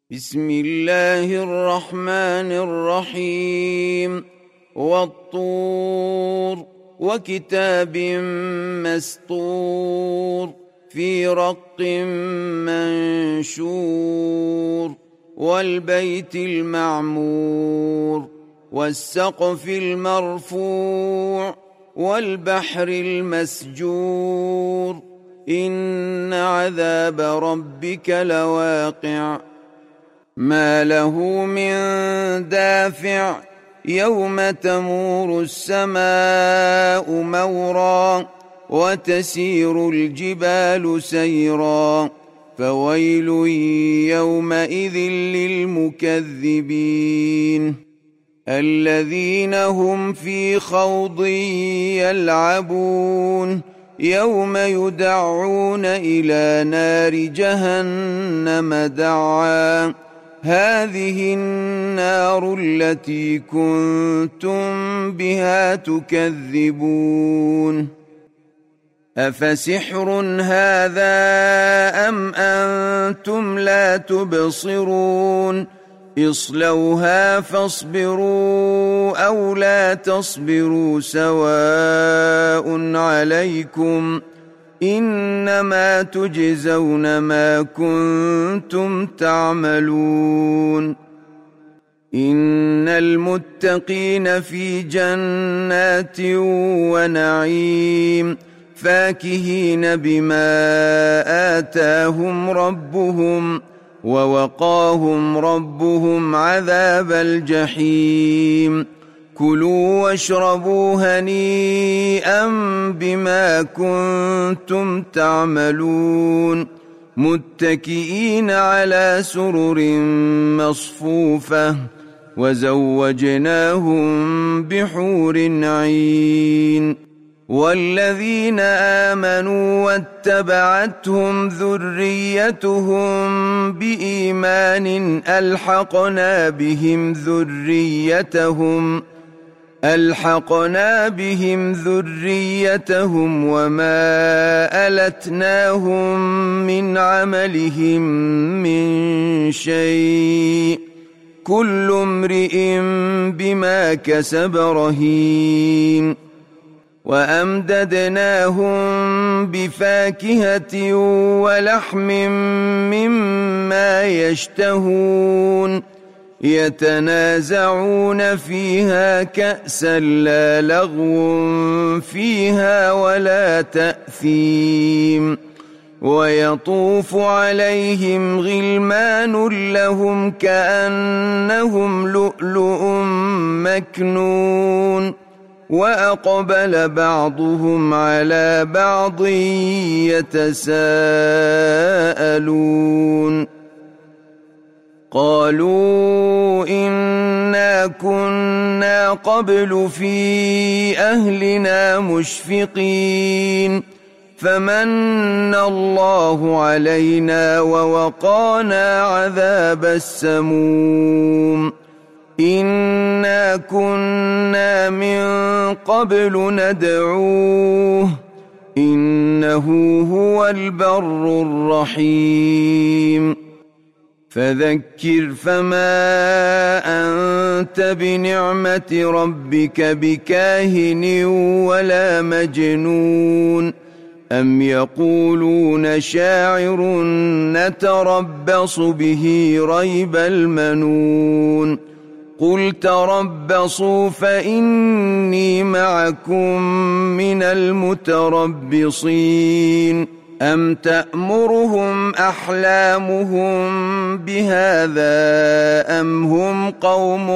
بسم الله الرحمن الرحيم والطور وكتاب مسطور في رق منشور والبيت المعمور والسقف المرفوع والبحر المسجور إن عذاب ربك لواقع ما له من دافع يوم تمور السماء مورا وتسير الجبال سيرا فويل يومئذ للمكذبين الذين هم في خوض يلعبون يوم يدعون إلى نار جهنم دعا هذه النار التي كنتم بها تكذبون أفسحر هذا أم أنتم لا تبصرون اصلوها فاصبروا أو لا تصبروا سواء عليكم إنما تجزون ما كنتم تعملون إن المتقين في جنات ونعيم فاكهين بما آتاهم ربهم ووقاهم ربهم عذاب الجحيم كلوا واشربوا هنيئا بما كنتم تعملون متكئين على سرر مصفوفة وزوجناهم بحور عين والذين آمنوا واتبعتهم ذريتهم بإيمان ألحقنا بهم ذريتهم وما ألتناهم من عملهم من شيء كل امرئ بما كسب رهين وأمددناهم بفاكهة ولحم مما يشتهون يتنازعون فيها كأسا لا لغو فيها ولا تأثيم ويطوف عليهم غلمان لهم كأنهم لؤلؤ مكنون وأقبل بعضهم على بعض يتساءلون قالوا إنا كنا قبل في أهلنا مشفقين فمن الله علينا ووقانا عذاب السموم إنا كنا من قبل ندعوه إنه هو البر الرحيم فذكر فما أنت بنعمة ربك بكاهن ولا مجنون أم يقولون شاعر نتربص به ريب المنون قل تربصوا فإني معكم من المتربصين أم تأمرهم أحلامهم بهذا أم هم قوم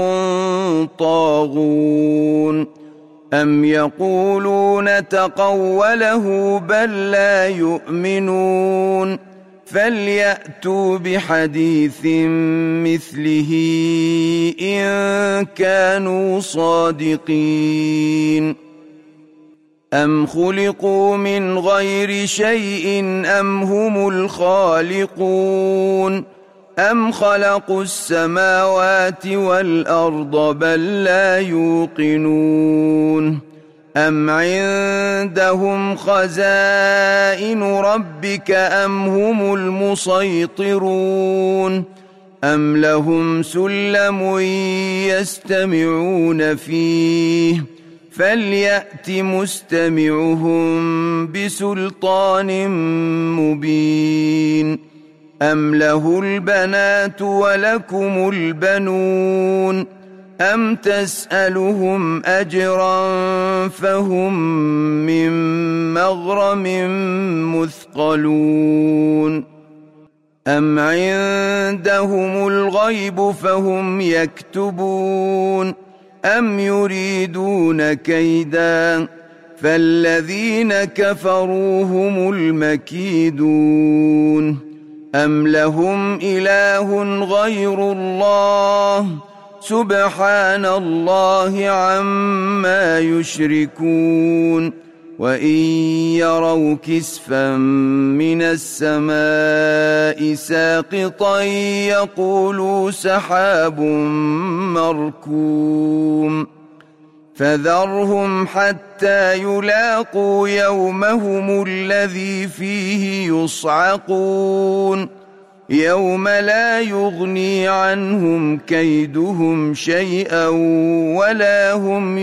طاغون أم يقولون تقوله بل لا يؤمنون فليأتوا بحديث مثله إن كانوا صادقين أم خلقوا من غير شيء أم هم الخالقون أم خلقوا السماوات والأرض بل لا يوقنون أم عندهم خزائن ربك أم هم المسيطرون أم لهم سلم يستمعون فيه فليأت مستمعهم بسلطان مبين أم له البنات ولكم البنون أم تسألهم أجرا فهم من مغرم مثقلون أم عندهم الغيب فهم يكتبون أم يريدون كيدا فالذين كفروا هم المكيدون أم لهم إله غير الله سبحان الله عما يشركون وإن يروا كسفا من السماء ساقطا يقولوا سحاب مركوم فذرهم حتى يلاقوا يومهم الذي فيه يصعقون يوم لا يغني عنهم كيدهم شيئا ولا هم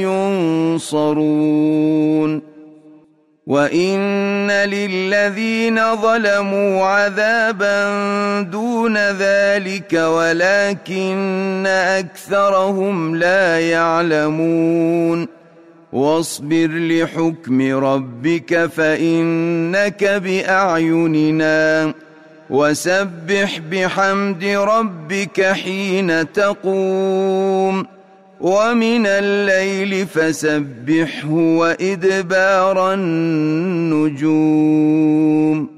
ينصرون وإن للذين ظلموا عذابا دون ذلك ولكن أكثرهم لا يعلمون واصبر لحكم ربك فإنك بأعيننا وسبح بحمد ربك حين تقوم ومن الليل فسبحه وإدبار النجوم